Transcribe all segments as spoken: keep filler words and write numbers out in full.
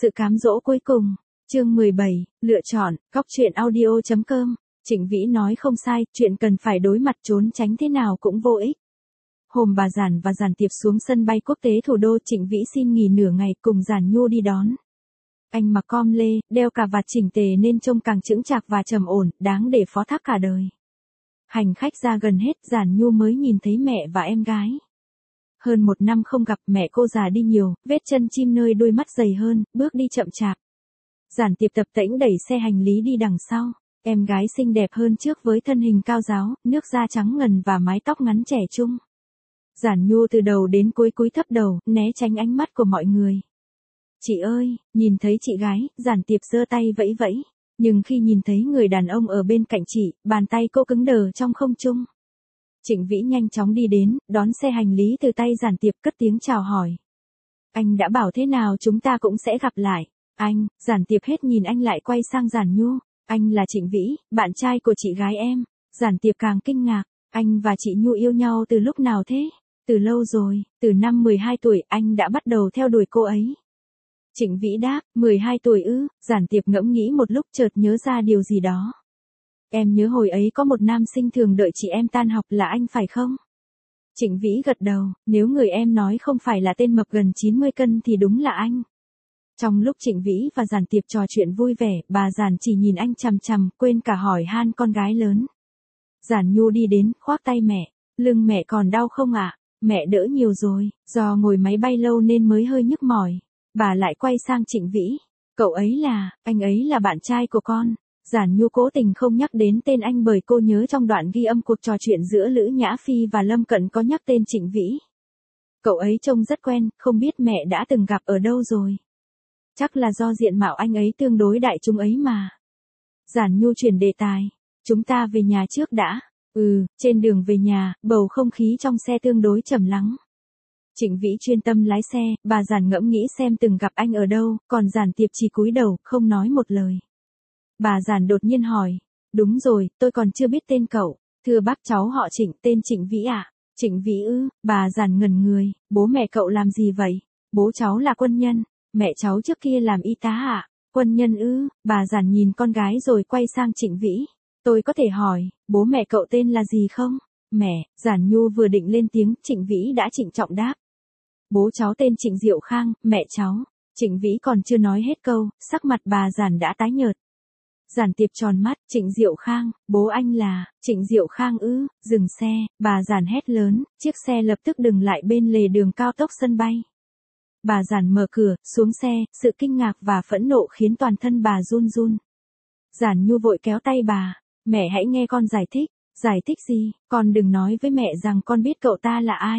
Sự cám dỗ cuối cùng. Chương mười bảy, lựa chọn, góc truyện audio chấm com. Trịnh Vĩ nói không sai, chuyện cần phải đối mặt trốn tránh thế nào cũng vô ích. Hôm bà Giản và Giản Tiệp xuống sân bay quốc tế thủ đô, Trịnh Vĩ xin nghỉ nửa ngày cùng Giản Nhu đi đón. Anh mặc com lê, đeo cà vạt chỉnh tề nên trông càng chững chạc và trầm ổn, đáng để phó thác cả đời. Hành khách ra gần hết, Giản Nhu mới nhìn thấy mẹ và em gái. Hơn một năm không gặp, mẹ cô già đi nhiều, vết chân chim nơi đôi mắt dày hơn, bước đi chậm chạp. Giản Tiệp tập tễnh đẩy xe hành lý đi đằng sau. Em gái xinh đẹp hơn trước với thân hình cao ráo, nước da trắng ngần và mái tóc ngắn trẻ trung. Giản Nhu từ đầu đến cuối cúi thấp đầu, né tránh ánh mắt của mọi người. Chị ơi, nhìn thấy chị gái, Giản Tiệp giơ tay vẫy vẫy. Nhưng khi nhìn thấy người đàn ông ở bên cạnh chị, bàn tay cô cứng đờ trong không trung. Trịnh Vĩ nhanh chóng đi đến, đón xe hành lý từ tay Giản Tiệp, cất tiếng chào hỏi. Anh đã bảo thế nào chúng ta cũng sẽ gặp lại. Anh, Giản Tiệp hết nhìn anh lại quay sang Giản Nhu. Anh là Trịnh Vĩ, bạn trai của chị gái em. Giản Tiệp càng kinh ngạc. Anh và chị Nhu yêu nhau từ lúc nào thế? Từ lâu rồi, từ năm mười hai tuổi anh đã bắt đầu theo đuổi cô ấy. Trịnh Vĩ đáp, mười hai tuổi ư? Giản Tiệp ngẫm nghĩ một lúc chợt nhớ ra điều gì đó. Em nhớ hồi ấy có một nam sinh thường đợi chị em tan học là anh phải không? Trịnh Vĩ gật đầu, nếu người em nói không phải là tên mập gần chín mươi cân thì đúng là anh. Trong lúc Trịnh Vĩ và Giản Tiệp trò chuyện vui vẻ, bà Giản chỉ nhìn anh chằm chằm, quên cả hỏi han con gái lớn. Giản Nhu đi đến, khoác tay mẹ. Lưng mẹ còn đau không ạ? À? Mẹ đỡ nhiều rồi, do ngồi máy bay lâu nên mới hơi nhức mỏi. Bà lại quay sang Trịnh Vĩ. Cậu ấy là, anh ấy là bạn trai của con. Giản Nhu cố tình không nhắc đến tên anh bởi cô nhớ trong đoạn ghi âm cuộc trò chuyện giữa Lữ Nhã Phi và Lâm Cận có nhắc tên Trịnh Vĩ. Cậu ấy trông rất quen, không biết mẹ đã từng gặp ở đâu rồi. Chắc là do diện mạo anh ấy tương đối đại chúng ấy mà. Giản Nhu chuyển đề tài. Chúng ta về nhà trước đã. Ừ, trên đường về nhà, bầu không khí trong xe tương đối trầm lắng. Trịnh Vĩ chuyên tâm lái xe, bà Giản ngẫm nghĩ xem từng gặp anh ở đâu, còn Giản Tiệp chỉ cúi đầu, không nói một lời. Bà Giản đột nhiên hỏi, đúng rồi, tôi còn chưa biết tên cậu. Thưa bác, cháu họ Trịnh, tên Trịnh Vĩ ạ. À? Trịnh Vĩ ư? Bà Giản ngẩn người, bố mẹ cậu làm gì vậy? Bố cháu là quân nhân, mẹ cháu trước kia làm y tá ạ. À? Quân nhân ư? Bà Giản nhìn con gái rồi quay sang Trịnh Vĩ. Tôi có thể hỏi, bố mẹ cậu tên là gì không? Mẹ, Giản Nhu vừa định lên tiếng, Trịnh Vĩ đã trịnh trọng đáp. Bố cháu tên Trịnh Diệu Khang, mẹ cháu. Trịnh Vĩ còn chưa nói hết câu, sắc mặt bà Giản đã tái nhợt. Giản Tiệp tròn mắt, Trịnh Diệu Khang, bố anh là, Trịnh Diệu Khang ư? Dừng xe, bà Giản hét lớn, chiếc xe lập tức dừng lại bên lề đường cao tốc sân bay. Bà Giản mở cửa, xuống xe, sự kinh ngạc và phẫn nộ khiến toàn thân bà run run. Giản Nhu vội kéo tay bà, mẹ hãy nghe con giải thích. Giải thích gì? Con đừng nói với mẹ rằng con biết cậu ta là ai.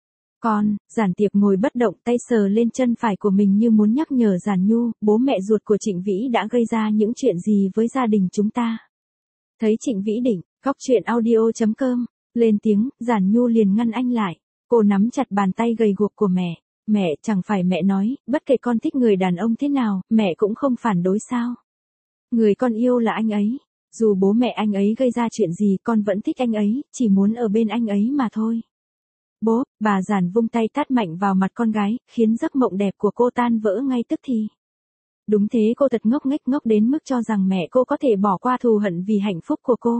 Con, Giản Tiệp ngồi bất động, tay sờ lên chân phải của mình như muốn nhắc nhở Giản Nhu, bố mẹ ruột của Trịnh Vĩ đã gây ra những chuyện gì với gia đình chúng ta. Thấy Trịnh Vĩ định, góc truyện audio chấm com, lên tiếng, Giản Nhu liền ngăn anh lại. Cô nắm chặt bàn tay gầy guộc của mẹ. Mẹ, chẳng phải mẹ nói, bất kể con thích người đàn ông thế nào, mẹ cũng không phản đối sao? Người con yêu là anh ấy. Dù bố mẹ anh ấy gây ra chuyện gì, con vẫn thích anh ấy, chỉ muốn ở bên anh ấy mà thôi. Bố, bà Giản vung tay tát mạnh vào mặt con gái, khiến giấc mộng đẹp của cô tan vỡ ngay tức thì. Đúng thế, cô thật ngốc nghếch, ngốc đến mức cho rằng mẹ cô có thể bỏ qua thù hận vì hạnh phúc của cô.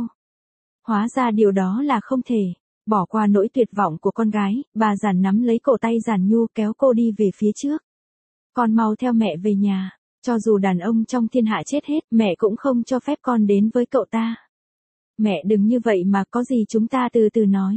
Hóa ra điều đó là không thể. Bỏ qua nỗi tuyệt vọng của con gái, bà Giản nắm lấy cổ tay Giản Nhu kéo cô đi về phía trước. Con mau theo mẹ về nhà. Cho dù đàn ông trong thiên hạ chết hết, mẹ cũng không cho phép con đến với cậu ta. Mẹ đừng như vậy mà, có gì chúng ta từ từ nói.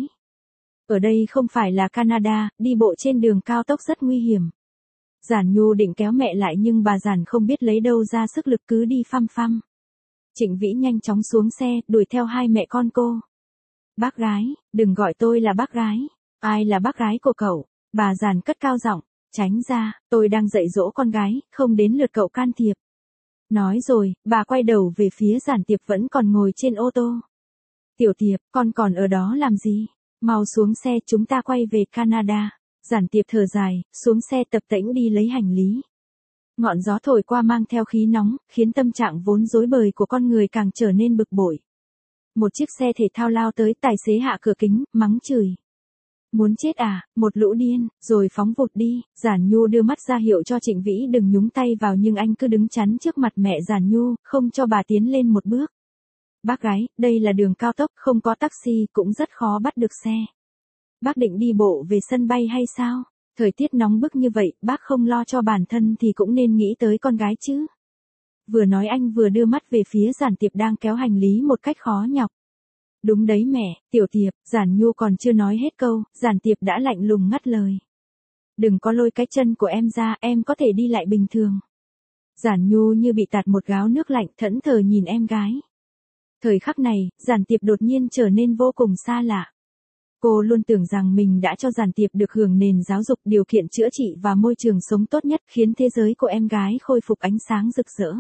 Ở đây không phải là Canada, đi bộ trên đường cao tốc rất nguy hiểm. Giản Nhu định kéo mẹ lại nhưng bà Giản không biết lấy đâu ra sức lực, cứ đi phăm phăm. Trịnh Vĩ nhanh chóng xuống xe, đuổi theo hai mẹ con cô. Bác gái, đừng gọi tôi là bác gái. Ai là bác gái của cậu? Bà Giản cất cao giọng. Tránh ra, tôi đang dạy dỗ con gái, không đến lượt cậu can thiệp. Nói rồi, bà quay đầu về phía Giản Tiệp vẫn còn ngồi trên ô tô. Tiểu Tiệp, con còn ở đó làm gì? Mau xuống xe, chúng ta quay về Canada. Giản Tiệp thở dài, xuống xe tập tễnh đi lấy hành lý. Ngọn gió thổi qua mang theo khí nóng, khiến tâm trạng vốn rối bời của con người càng trở nên bực bội. Một chiếc xe thể thao lao tới, tài xế hạ cửa kính, mắng chửi. Muốn chết à, một lũ điên, rồi phóng vụt đi. Giản Nhu đưa mắt ra hiệu cho Trịnh Vĩ đừng nhúng tay vào nhưng anh cứ đứng chắn trước mặt mẹ Giản Nhu, không cho bà tiến lên một bước. Bác gái, đây là đường cao tốc, không có taxi, cũng rất khó bắt được xe. Bác định đi bộ về sân bay hay sao? Thời tiết nóng bức như vậy, bác không lo cho bản thân thì cũng nên nghĩ tới con gái chứ. Vừa nói anh vừa đưa mắt về phía Giản Tiệp đang kéo hành lý một cách khó nhọc. Đúng đấy mẹ, Tiểu Tiệp. Giản Nhu còn chưa nói hết câu, Giản Tiệp đã lạnh lùng ngắt lời. Đừng có lôi cái chân của em ra, em có thể đi lại bình thường. Giản Nhu như bị tạt một gáo nước lạnh, thẫn thờ nhìn em gái. Thời khắc này, Giản Tiệp đột nhiên trở nên vô cùng xa lạ. Cô luôn tưởng rằng mình đã cho Giản Tiệp được hưởng nền giáo dục, điều kiện chữa trị và môi trường sống tốt nhất, khiến thế giới của em gái khôi phục ánh sáng rực rỡ.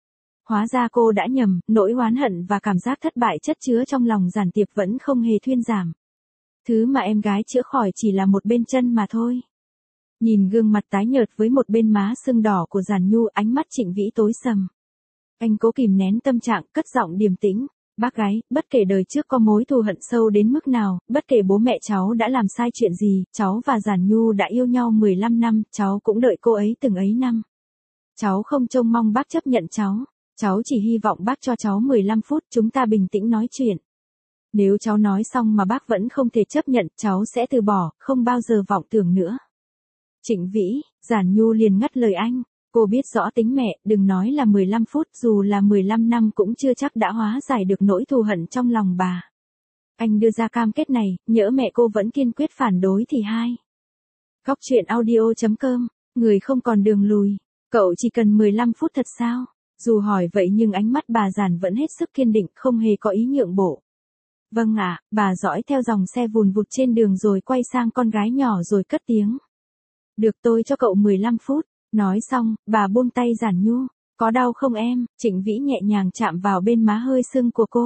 Hóa ra cô đã nhầm, nỗi oán hận và cảm giác thất bại chất chứa trong lòng Giản Tiệp vẫn không hề thuyên giảm. Thứ mà em gái chữa khỏi chỉ là một bên chân mà thôi. Nhìn gương mặt tái nhợt với một bên má sưng đỏ của Giản Nhu, ánh mắt Trịnh Vĩ tối sầm. Anh cố kìm nén tâm trạng, cất giọng điềm tĩnh. Bác gái, bất kể đời trước có mối thù hận sâu đến mức nào, bất kể bố mẹ cháu đã làm sai chuyện gì, cháu và Giản Nhu đã yêu nhau mười lăm năm, cháu cũng đợi cô ấy từng ấy năm. Cháu không trông mong bác chấp nhận cháu. Cháu chỉ hy vọng bác cho cháu mười lăm phút, chúng ta bình tĩnh nói chuyện. Nếu cháu nói xong mà bác vẫn không thể chấp nhận, cháu sẽ từ bỏ, không bao giờ vọng tưởng nữa. Trịnh Vĩ. Giản Nhu liền ngắt lời anh. Cô biết rõ tính mẹ, đừng nói là mười lăm phút, dù là mười lăm năm cũng chưa chắc đã hóa giải được nỗi thù hận trong lòng bà. Anh đưa ra cam kết này, nhỡ mẹ cô vẫn kiên quyết phản đối thì hai. Góc truyện audio chấm com, người không còn đường lùi. Cậu chỉ cần mười lăm phút thật sao? Dù hỏi vậy nhưng ánh mắt bà Giản vẫn hết sức kiên định, không hề có ý nhượng bộ. Vâng ạ, bà dõi theo dòng xe vùn vụt trên đường rồi quay sang con gái nhỏ rồi cất tiếng. Được, tôi cho cậu mười lăm phút. Nói xong, bà buông tay Giản Nhu. Có đau không em? Trịnh Vĩ nhẹ nhàng chạm vào bên má hơi sưng của cô.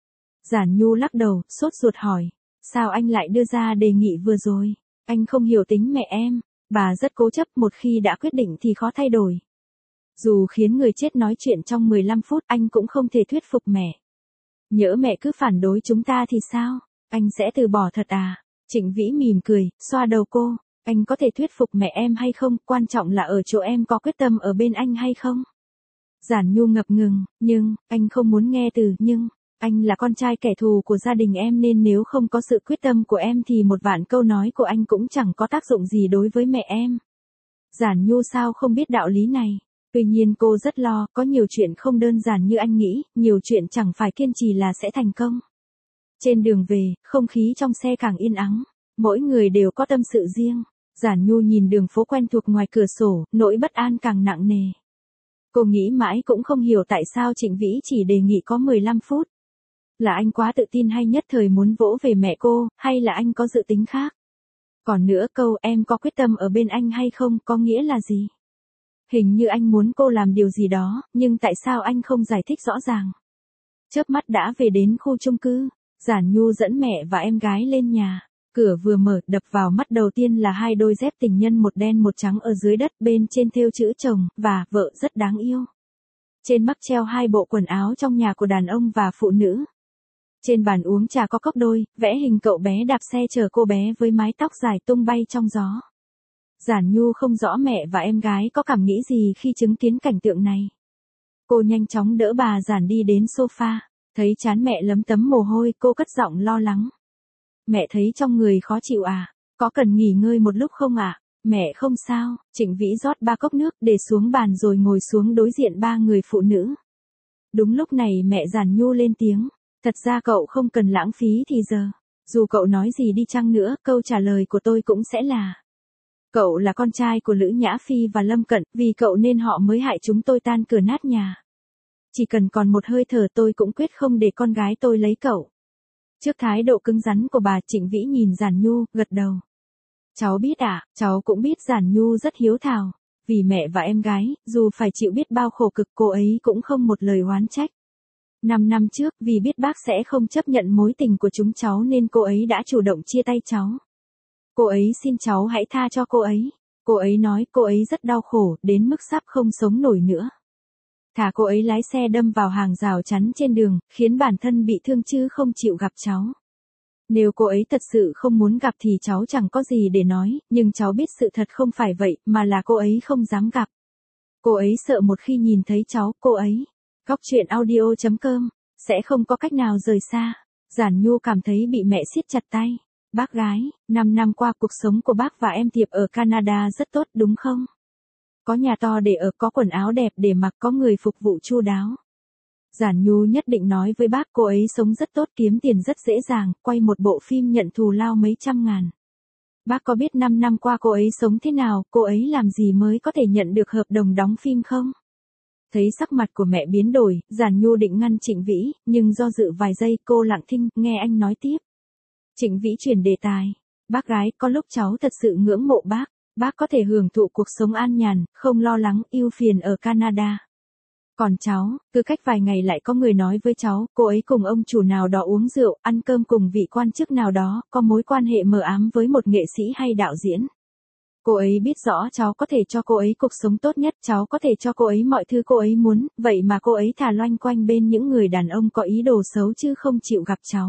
Giản Nhu lắc đầu, sốt ruột hỏi. Sao anh lại đưa ra đề nghị vừa rồi? Anh không hiểu tính mẹ em. Bà rất cố chấp, một khi đã quyết định thì khó thay đổi. Dù khiến người chết nói chuyện trong mười lăm phút, anh cũng không thể thuyết phục mẹ. Nhỡ mẹ cứ phản đối chúng ta thì sao? Anh sẽ từ bỏ thật à? Trịnh Vĩ mỉm cười, xoa đầu cô. Anh có thể thuyết phục mẹ em hay không, quan trọng là ở chỗ em có quyết tâm ở bên anh hay không? Giản Nhu ngập ngừng, nhưng, anh không muốn nghe từ nhưng. Anh là con trai kẻ thù của gia đình em nên nếu không có sự quyết tâm của em thì một vạn câu nói của anh cũng chẳng có tác dụng gì đối với mẹ em. Giản Nhu sao không biết đạo lý này? Tuy nhiên cô rất lo, có nhiều chuyện không đơn giản như anh nghĩ, nhiều chuyện chẳng phải kiên trì là sẽ thành công. Trên đường về, không khí trong xe càng yên ắng, mỗi người đều có tâm sự riêng. Giản Nhu nhìn đường phố quen thuộc ngoài cửa sổ, nỗi bất an càng nặng nề. Cô nghĩ mãi cũng không hiểu tại sao Trịnh Vĩ chỉ đề nghị có mười lăm phút. Là anh quá tự tin hay nhất thời muốn vỗ về mẹ cô, hay là anh có dự tính khác? Còn nữa câu em có quyết tâm ở bên anh hay không có nghĩa là gì? Hình như anh muốn cô làm điều gì đó, nhưng tại sao anh không giải thích rõ ràng? Chớp mắt đã về đến khu chung cư, Giản Nhu dẫn mẹ và em gái lên nhà. Cửa vừa mở, đập vào mắt đầu tiên là hai đôi dép tình nhân một đen một trắng ở dưới đất, bên trên thêu chữ chồng và vợ rất đáng yêu. Trên mắc treo hai bộ quần áo trong nhà của đàn ông và phụ nữ. Trên bàn uống trà có cốc đôi, vẽ hình cậu bé đạp xe chở cô bé với mái tóc dài tung bay trong gió. Giản Nhu không rõ mẹ và em gái có cảm nghĩ gì khi chứng kiến cảnh tượng này. Cô nhanh chóng đỡ bà Giản đi đến sofa, thấy trán mẹ lấm tấm mồ hôi, cô cất giọng lo lắng. Mẹ thấy trong người khó chịu à? Có cần nghỉ ngơi một lúc không ạ? À? Mẹ không sao. Trịnh Vĩ rót ba cốc nước để xuống bàn rồi ngồi xuống đối diện ba người phụ nữ. Đúng lúc này mẹ Giản Nhu lên tiếng. Thật ra cậu không cần lãng phí thì giờ. Dù cậu nói gì đi chăng nữa, câu trả lời của tôi cũng sẽ là. Cậu là con trai của Lữ Nhã Phi và Lâm Cận, vì cậu nên họ mới hại chúng tôi tan cửa nát nhà. Chỉ cần còn một hơi thở tôi cũng quyết không để con gái tôi lấy cậu. Trước thái độ cứng rắn của bà, Trịnh Vĩ nhìn Giản Nhu, gật đầu. Cháu biết ạ, à, cháu cũng biết Giản Nhu rất hiếu thảo. Vì mẹ và em gái, dù phải chịu biết bao khổ cực cô ấy cũng không một lời oán trách. Năm năm trước, vì biết bác sẽ không chấp nhận mối tình của chúng cháu nên cô ấy đã chủ động chia tay cháu. Cô ấy xin cháu hãy tha cho cô ấy. Cô ấy nói cô ấy rất đau khổ, đến mức sắp không sống nổi nữa. Thà cô ấy lái xe đâm vào hàng rào chắn trên đường, khiến bản thân bị thương chứ không chịu gặp cháu. Nếu cô ấy thật sự không muốn gặp thì cháu chẳng có gì để nói, nhưng cháu biết sự thật không phải vậy, mà là cô ấy không dám gặp. Cô ấy sợ một khi nhìn thấy cháu, cô ấy. Góc truyện audio chấm com, sẽ không có cách nào rời xa. Giản Nhu cảm thấy bị mẹ siết chặt tay. Bác gái, năm năm qua cuộc sống của bác và em Tiệp ở Canada rất tốt đúng không? Có nhà to để ở, có quần áo đẹp để mặc, có người phục vụ chu đáo. Giản Nhu nhất định nói với bác cô ấy sống rất tốt, kiếm tiền rất dễ dàng, quay một bộ phim nhận thù lao mấy trăm ngàn. Bác có biết năm năm qua cô ấy sống thế nào, cô ấy làm gì mới có thể nhận được hợp đồng đóng phim không? Thấy sắc mặt của mẹ biến đổi, Giản Nhu định ngăn Trịnh Vĩ, nhưng do dự vài giây cô lặng thinh, nghe anh nói tiếp. Trịnh Vĩ chuyển đề tài. Bác gái, có lúc cháu thật sự ngưỡng mộ bác. Bác có thể hưởng thụ cuộc sống an nhàn, không lo lắng, ưu phiền ở Canada. Còn cháu, cứ cách vài ngày lại có người nói với cháu, cô ấy cùng ông chủ nào đó uống rượu, ăn cơm cùng vị quan chức nào đó, có mối quan hệ mờ ám với một nghệ sĩ hay đạo diễn. Cô ấy biết rõ cháu có thể cho cô ấy cuộc sống tốt nhất, cháu có thể cho cô ấy mọi thứ cô ấy muốn, vậy mà cô ấy thà loanh quanh bên những người đàn ông có ý đồ xấu chứ không chịu gặp cháu.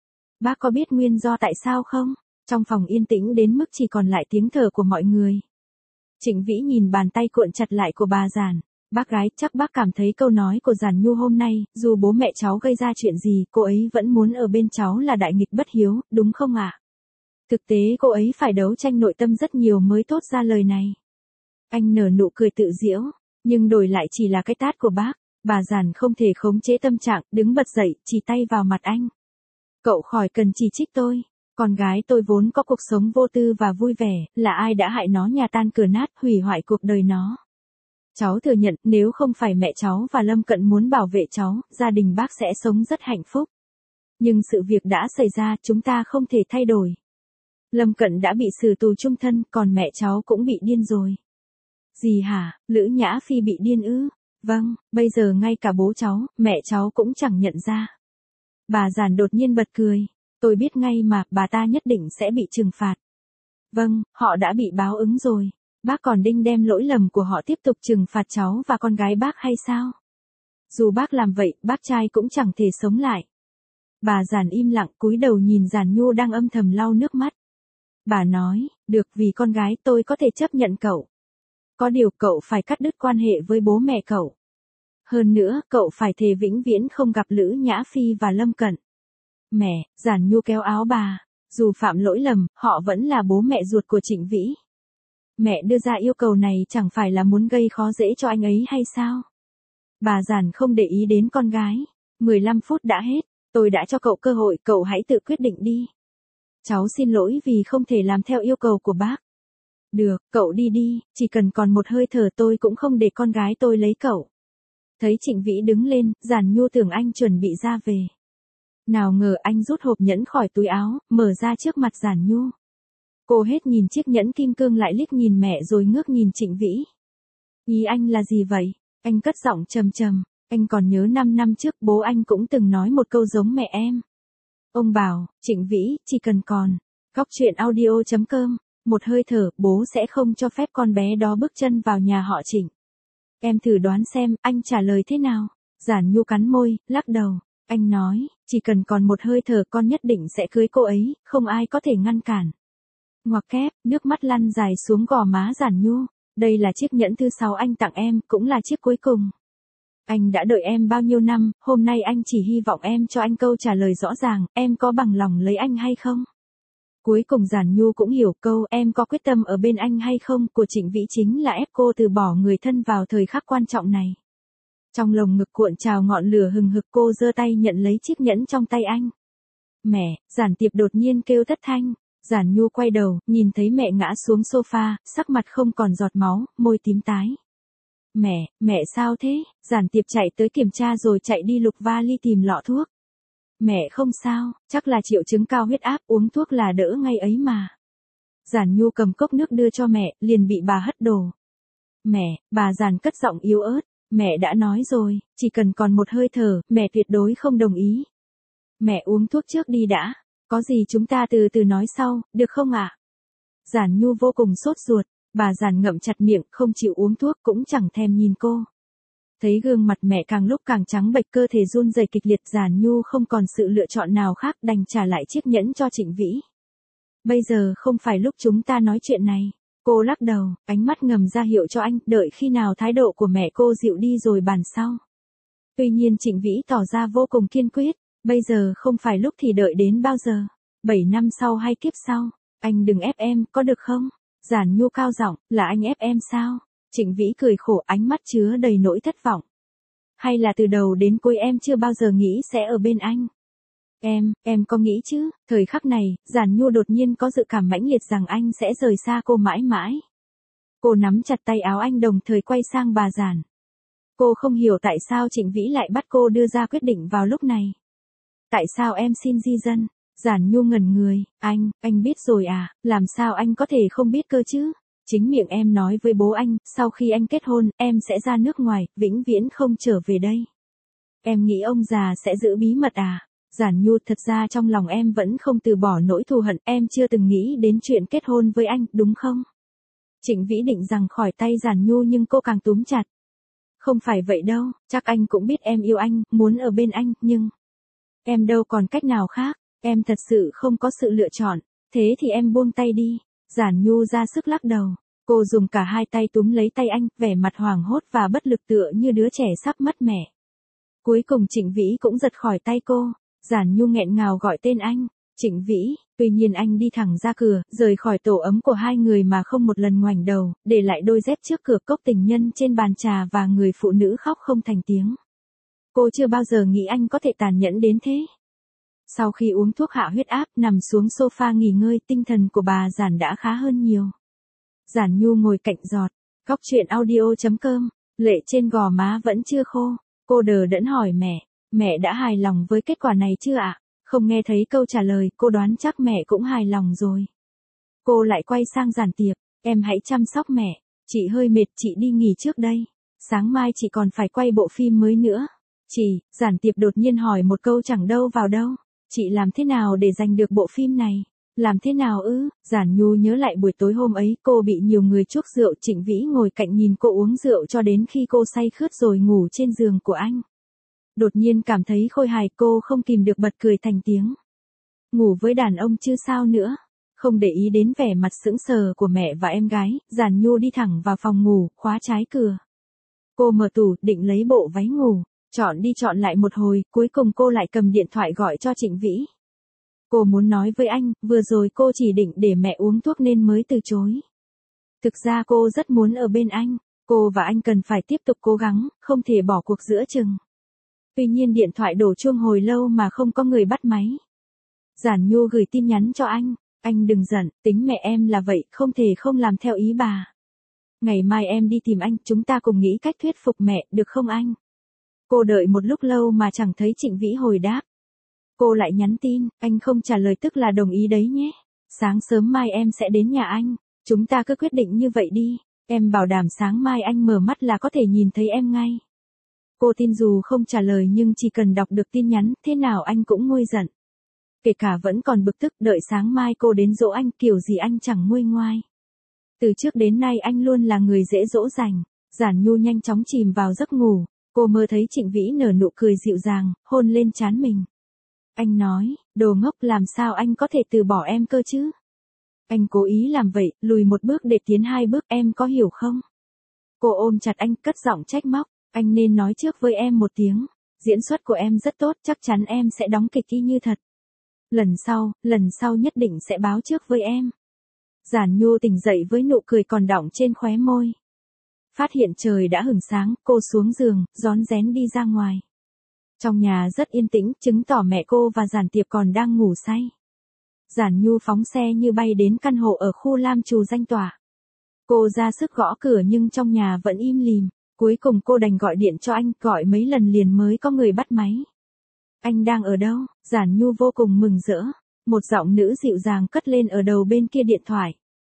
Bác có biết nguyên do tại sao không? Trong phòng yên tĩnh đến mức chỉ còn lại tiếng thở của mọi người. Trịnh Vĩ nhìn bàn tay cuộn chặt lại của bà Giản. Bác gái, chắc bác cảm thấy câu nói của Giản Nhu hôm nay, dù bố mẹ cháu gây ra chuyện gì, cô ấy vẫn muốn ở bên cháu là đại nghịch bất hiếu, đúng không ạ? Thực tế cô ấy phải đấu tranh nội tâm rất nhiều mới thốt ra lời này. Anh nở nụ cười tự giễu, nhưng đổi lại chỉ là cái tát của bác. Bà Giản không thể khống chế tâm trạng, đứng bật dậy, chỉ tay vào mặt anh. Cậu khỏi cần chỉ trích tôi. Con gái tôi vốn có cuộc sống vô tư và vui vẻ, là ai đã hại nó nhà tan cửa nát, hủy hoại cuộc đời nó. Cháu thừa nhận, nếu không phải mẹ cháu và Lâm Cận muốn bảo vệ cháu, gia đình bác sẽ sống rất hạnh phúc. Nhưng sự việc đã xảy ra, chúng ta không thể thay đổi. Lâm Cận đã bị xử tù chung thân, còn mẹ cháu cũng bị điên rồi. Gì hả, Lữ Nhã Phi bị điên ư? Vâng, bây giờ ngay cả bố cháu, mẹ cháu cũng chẳng nhận ra. Bà Giản đột nhiên bật cười. Tôi biết ngay mà, bà ta nhất định sẽ bị trừng phạt. Vâng, họ đã bị báo ứng rồi. Bác còn định đem lỗi lầm của họ tiếp tục trừng phạt cháu và con gái bác hay sao? Dù bác làm vậy, bác trai cũng chẳng thể sống lại. Bà Giản im lặng cúi đầu nhìn Giản Nhu đang âm thầm lau nước mắt. Bà nói, được, vì con gái tôi có thể chấp nhận cậu. Có điều cậu phải cắt đứt quan hệ với bố mẹ cậu. Hơn nữa, cậu phải thề vĩnh viễn không gặp Lữ Nhã Phi và Lâm Cận. Mẹ, Giản Nhu kéo áo bà. Dù phạm lỗi lầm, họ vẫn là bố mẹ ruột của Trịnh Vĩ. Mẹ đưa ra yêu cầu này chẳng phải là muốn gây khó dễ cho anh ấy hay sao? Bà Giản không để ý đến con gái. mười lăm phút đã hết, tôi đã cho cậu cơ hội, cậu hãy tự quyết định đi. Cháu xin lỗi vì không thể làm theo yêu cầu của bác. Được, cậu đi đi, chỉ cần còn một hơi thở tôi cũng không để con gái tôi lấy cậu. Thấy Trịnh Vĩ đứng lên, Giản Nhu tưởng anh chuẩn bị ra về. Nào ngờ anh rút hộp nhẫn khỏi túi áo, mở ra trước mặt Giản Nhu. Cô hết nhìn chiếc nhẫn kim cương lại liếc nhìn mẹ rồi ngước nhìn Trịnh Vĩ. Ý anh là gì vậy? Anh cất giọng trầm trầm. Anh còn nhớ năm năm trước bố anh cũng từng nói một câu giống mẹ em. Ông bảo, Trịnh Vĩ, chỉ cần còn. Góc truyện audio chấm com, một hơi thở, bố sẽ không cho phép con bé đó bước chân vào nhà họ Trịnh. Em thử đoán xem, anh trả lời thế nào? Giản Nhu cắn môi, lắc đầu. Anh nói, chỉ cần còn một hơi thở con nhất định sẽ cưới cô ấy, không ai có thể ngăn cản. Ngoặc kép, nước mắt lăn dài xuống gò má Giản Nhu. Đây là chiếc nhẫn thứ sáu anh tặng em, cũng là chiếc cuối cùng. Anh đã đợi em bao nhiêu năm, hôm nay anh chỉ hy vọng em cho anh câu trả lời rõ ràng, em có bằng lòng lấy anh hay không? Cuối cùng Giản Nhu cũng hiểu câu em có quyết tâm ở bên anh hay không của Trịnh Vĩ chính là ép cô từ bỏ người thân vào thời khắc quan trọng này. Trong lồng ngực cuộn trào ngọn lửa hừng hực cô giơ tay nhận lấy chiếc nhẫn trong tay anh. Mẹ, Giản Tiệp đột nhiên kêu thất thanh. Giản Nhu quay đầu, nhìn thấy mẹ ngã xuống sofa, sắc mặt không còn giọt máu, môi tím tái. Mẹ, mẹ sao thế? Giản Tiệp chạy tới kiểm tra rồi chạy đi lục vali tìm lọ thuốc. Mẹ không sao, chắc là triệu chứng cao huyết áp, uống thuốc là đỡ ngay ấy mà. Giản Nhu cầm cốc nước đưa cho mẹ, liền bị bà hất đổ. Mẹ, bà Giản cất giọng yếu ớt. Mẹ đã nói rồi, chỉ cần còn một hơi thở, mẹ tuyệt đối không đồng ý. Mẹ uống thuốc trước đi đã, có gì chúng ta từ từ nói sau, được không ạ? À? Giản Nhu vô cùng sốt ruột, bà Giản ngậm chặt miệng, không chịu uống thuốc cũng chẳng thèm nhìn cô. Thấy gương mặt mẹ càng lúc càng trắng bệch, cơ thể run rẩy kịch liệt, Giản Nhu không còn sự lựa chọn nào khác đành trả lại chiếc nhẫn cho Trịnh Vĩ. Bây giờ không phải lúc chúng ta nói chuyện này. Cô lắc đầu, ánh mắt ngầm ra hiệu cho anh, đợi khi nào thái độ của mẹ cô dịu đi rồi bàn sau. Tuy nhiên Trịnh Vĩ tỏ ra vô cùng kiên quyết, bây giờ không phải lúc thì đợi đến bao giờ? Bảy năm sau hay kiếp sau? Anh đừng ép em, có được không? Giản Nhu cao giọng, là anh ép em sao? Trịnh Vĩ cười khổ, ánh mắt chứa đầy nỗi thất vọng. Hay là từ đầu đến cuối em chưa bao giờ nghĩ sẽ ở bên anh? Em, em có nghĩ chứ? Thời khắc này, Giản Nhu đột nhiên có dự cảm mãnh liệt rằng anh sẽ rời xa cô mãi mãi. Cô nắm chặt tay áo anh đồng thời quay sang bà Giản. Cô không hiểu tại sao Trịnh Vĩ lại bắt cô đưa ra quyết định vào lúc này. Tại sao em xin di dân? Giản Nhu ngẩn người, anh, anh biết rồi à, làm sao anh có thể không biết cơ chứ? Chính miệng em nói với bố anh, sau khi anh kết hôn, em sẽ ra nước ngoài, vĩnh viễn không trở về đây. Em nghĩ ông già sẽ giữ bí mật à? Giản Nhu, thật ra trong lòng em vẫn không từ bỏ nỗi thù hận, em chưa từng nghĩ đến chuyện kết hôn với anh, đúng không? Trịnh Vĩ định rằng khỏi tay Giản Nhu nhưng cô càng túm chặt. Không phải vậy đâu, chắc anh cũng biết em yêu anh, muốn ở bên anh, nhưng... Em đâu còn cách nào khác, em thật sự không có sự lựa chọn, thế thì em buông tay đi. Giản Nhu ra sức lắc đầu, cô dùng cả hai tay túm lấy tay anh, vẻ mặt hoảng hốt và bất lực tựa như đứa trẻ sắp mất mẹ. Cuối cùng Trịnh Vĩ cũng giật khỏi tay cô, Giản Nhu nghẹn ngào gọi tên anh, Trịnh Vĩ, tuy nhiên anh đi thẳng ra cửa, rời khỏi tổ ấm của hai người mà không một lần ngoảnh đầu, để lại đôi dép trước cửa cốc tình nhân trên bàn trà và người phụ nữ khóc không thành tiếng. Cô chưa bao giờ nghĩ anh có thể tàn nhẫn đến thế. Sau khi uống thuốc hạ huyết áp, nằm xuống sofa nghỉ ngơi, tinh thần của bà Giản đã khá hơn nhiều. Giản Nhu ngồi cạnh giọt, góc chuyện audio chấm com, lệ trên gò má vẫn chưa khô, cô đờ đẫn hỏi mẹ, mẹ đã hài lòng với kết quả này chưa ạ? Không nghe thấy câu trả lời, cô đoán chắc mẹ cũng hài lòng rồi. Cô lại quay sang Giản Tiệp, em hãy chăm sóc mẹ, chị hơi mệt, chị đi nghỉ trước đây, sáng mai chị còn phải quay bộ phim mới nữa. Chị, Giản Tiệp đột nhiên hỏi một câu chẳng đâu vào đâu. Chị làm thế nào để giành được bộ phim này? Làm thế nào ư? Giản Nhu nhớ lại buổi tối hôm ấy, cô bị nhiều người chuốc rượu, Trịnh Vĩ ngồi cạnh nhìn cô uống rượu cho đến khi cô say khướt rồi ngủ trên giường của anh. Đột nhiên cảm thấy khôi hài, cô không kìm được bật cười thành tiếng. Ngủ với đàn ông chứ sao nữa? Không để ý đến vẻ mặt sững sờ của mẹ và em gái, Giản Nhu đi thẳng vào phòng ngủ, khóa trái cửa. Cô mở tủ, định lấy bộ váy ngủ. Chọn đi chọn lại một hồi, cuối cùng cô lại cầm điện thoại gọi cho Trịnh Vĩ. Cô muốn nói với anh, vừa rồi cô chỉ định để mẹ uống thuốc nên mới từ chối. Thực ra cô rất muốn ở bên anh, cô và anh cần phải tiếp tục cố gắng, không thể bỏ cuộc giữa chừng. Tuy nhiên điện thoại đổ chuông hồi lâu mà không có người bắt máy. Giản Nhu gửi tin nhắn cho anh, anh đừng giận, tính mẹ em là vậy, không thể không làm theo ý bà. Ngày mai em đi tìm anh, chúng ta cùng nghĩ cách thuyết phục mẹ, được không anh? Cô đợi một lúc lâu mà chẳng thấy Trịnh Vĩ hồi đáp. Cô lại nhắn tin, anh không trả lời tức là đồng ý đấy nhé. Sáng sớm mai em sẽ đến nhà anh, chúng ta cứ quyết định như vậy đi, em bảo đảm sáng mai anh mở mắt là có thể nhìn thấy em ngay. Cô tin dù không trả lời nhưng chỉ cần đọc được tin nhắn, thế nào anh cũng nguôi giận. Kể cả vẫn còn bực tức, đợi sáng mai cô đến dỗ anh, kiểu gì anh chẳng nguôi ngoai. Từ trước đến nay anh luôn là người dễ dỗ dành. Giản Nhu nhanh chóng chìm vào giấc ngủ. Cô mơ thấy Trịnh Vĩ nở nụ cười dịu dàng, hôn lên trán mình. Anh nói, đồ ngốc, làm sao anh có thể từ bỏ em cơ chứ? Anh cố ý làm vậy, lùi một bước để tiến hai bước, em có hiểu không? Cô ôm chặt anh, cất giọng trách móc, anh nên nói trước với em một tiếng. Diễn xuất của em rất tốt, chắc chắn em sẽ đóng kịch y như thật. Lần sau, lần sau nhất định sẽ báo trước với em. Giản Nhu tỉnh dậy với nụ cười còn đọng trên khóe môi. Phát hiện trời đã hửng sáng, cô xuống giường, rón rén đi ra ngoài. Trong nhà rất yên tĩnh, chứng tỏ mẹ cô và Giản Tiệp còn đang ngủ say. Giản Nhu phóng xe như bay đến căn hộ ở khu Lam Trù danh tỏa. Cô ra sức gõ cửa nhưng trong nhà vẫn im lìm. Cuối cùng cô đành gọi điện cho anh, gọi mấy lần liền mới có người bắt máy. Anh đang ở đâu? Giản Nhu vô cùng mừng rỡ. Một giọng nữ dịu dàng cất lên ở đầu bên kia điện thoại.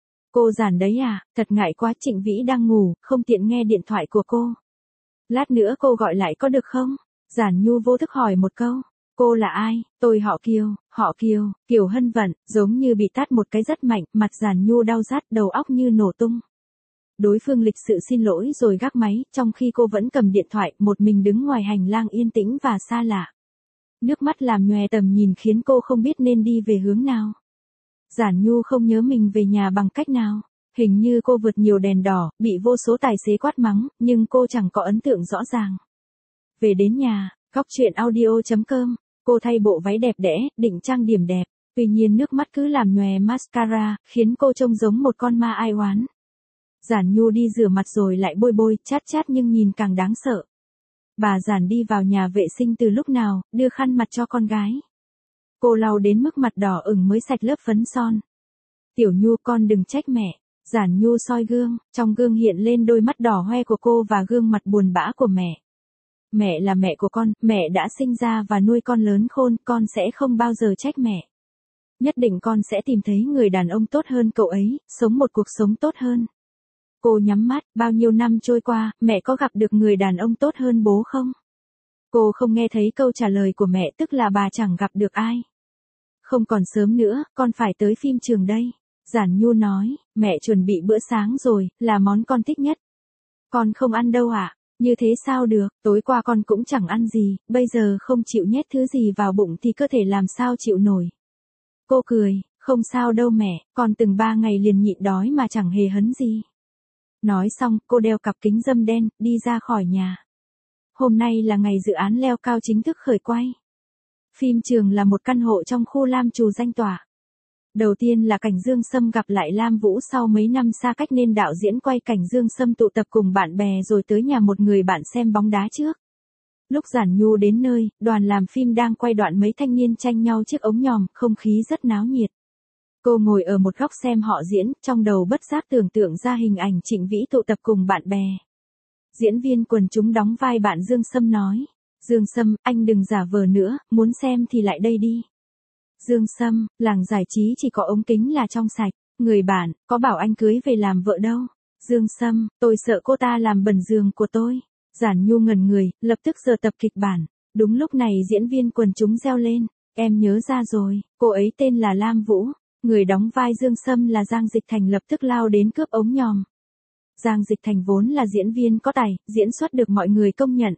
Cô Giản đấy à, thật ngại quá, Trịnh Vĩ đang ngủ, không tiện nghe điện thoại của cô. Lát nữa cô gọi lại có được không? Giản Nhu vô thức hỏi một câu. Cô là ai? Tôi họ Kiều, họ Kiều, Kiều Hân Vận, giống như bị tát một cái rất mạnh, mặt Giản Nhu đau rát, đầu óc như nổ tung. Đối phương lịch sự xin lỗi rồi gác máy, trong khi cô vẫn cầm điện thoại, một mình đứng ngoài hành lang yên tĩnh và xa lạ. Nước mắt làm nhòe tầm nhìn khiến cô không biết nên đi về hướng nào. Giản Nhu không nhớ mình về nhà bằng cách nào. Hình như cô vượt nhiều đèn đỏ, bị vô số tài xế quát mắng, nhưng cô chẳng có ấn tượng rõ ràng. Về đến nhà, góc truyện audio chấm com, cô thay bộ váy đẹp đẽ, định trang điểm đẹp. Tuy nhiên nước mắt cứ làm nhòe mascara, khiến cô trông giống một con ma ai oán. Giản Nhu đi rửa mặt rồi lại bôi bôi, chát chát nhưng nhìn càng đáng sợ. Bà Giản đi vào nhà vệ sinh từ lúc nào, đưa khăn mặt cho con gái. Cô lau đến mức mặt đỏ ửng mới sạch lớp phấn son. Tiểu Nhu, con đừng trách mẹ. Giản Nhu soi gương, trong gương hiện lên đôi mắt đỏ hoe của cô và gương mặt buồn bã của mẹ. Mẹ là mẹ của con, mẹ đã sinh ra và nuôi con lớn khôn, con sẽ không bao giờ trách mẹ. Nhất định con sẽ tìm thấy người đàn ông tốt hơn cậu ấy, sống một cuộc sống tốt hơn. Cô nhắm mắt, bao nhiêu năm trôi qua, mẹ có gặp được người đàn ông tốt hơn bố không? Cô không nghe thấy câu trả lời của mẹ, tức là bà chẳng gặp được ai. Không còn sớm nữa, con phải tới phim trường đây. Giản Nhu nói, mẹ chuẩn bị bữa sáng rồi, là món con thích nhất. Con không ăn đâu ạ, à? Như thế sao được, tối qua con cũng chẳng ăn gì, bây giờ không chịu nhét thứ gì vào bụng thì cơ thể làm sao chịu nổi. Cô cười, không sao đâu mẹ, con từng ba ngày liền nhịn đói mà chẳng hề hấn gì. Nói xong, cô đeo cặp kính râm đen, đi ra khỏi nhà. Hôm nay là ngày dự án leo cao chính thức khởi quay. Phim trường là một căn hộ trong khu Lam Trù danh tỏa. Đầu tiên là cảnh Dương Sâm gặp lại Lam Vũ sau mấy năm xa cách nên đạo diễn quay cảnh Dương Sâm tụ tập cùng bạn bè rồi tới nhà một người bạn xem bóng đá trước. Lúc Giản Nhu đến nơi, đoàn làm phim đang quay đoạn mấy thanh niên tranh nhau chiếc ống nhòm, không khí rất náo nhiệt. Cô ngồi ở một góc xem họ diễn, trong đầu bất giác tưởng tượng ra hình ảnh Trịnh Vĩ tụ tập cùng bạn bè. Diễn viên quần chúng đóng vai bạn Dương Sâm nói, Dương Sâm, anh đừng giả vờ nữa, muốn xem thì lại đây đi. Dương Sâm, làng giải trí chỉ có ống kính là trong sạch, người bạn, có bảo anh cưới về làm vợ đâu. Dương Sâm, tôi sợ cô ta làm bẩn giường của tôi. Giản Nhu ngẩn người, lập tức giờ tập kịch bản. Đúng lúc này diễn viên quần chúng reo lên, em nhớ ra rồi, cô ấy tên là Lam Vũ. Người đóng vai Dương Sâm là Giang Dịch Thành lập tức lao đến cướp ống nhòm. Giang Dịch Thành vốn là diễn viên có tài, diễn xuất được mọi người công nhận.